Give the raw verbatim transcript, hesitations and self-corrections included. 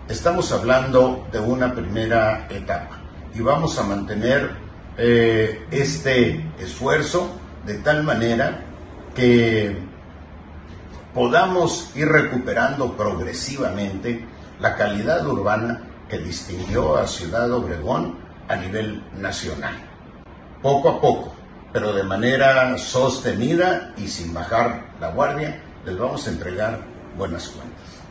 Estamos hablando de una primera etapa y vamos a mantener eh, este esfuerzo de tal manera que podamos ir recuperando progresivamente la calidad urbana que distinguió a Ciudad Obregón a nivel nacional. Poco a poco, pero de manera sostenida y sin bajar la guardia, les vamos a entregar buenas cuentas.